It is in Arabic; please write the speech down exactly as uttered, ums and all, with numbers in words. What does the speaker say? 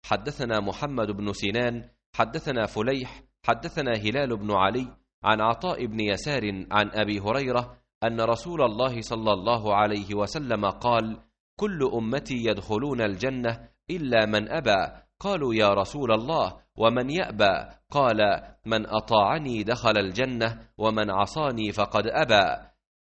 حدثنا محمد بن سنان حدثنا فليح حدثنا هلال بن علي عن عطاء بن يسار عن أبي هريرة أن رسول الله صلى الله عليه وسلم قال: كل أمتي يدخلون الجنة إلا من أبى. قالوا: يا رسول الله ومن يأبى؟ قال: من أطاعني دخل الجنة ومن عصاني فقد أبى.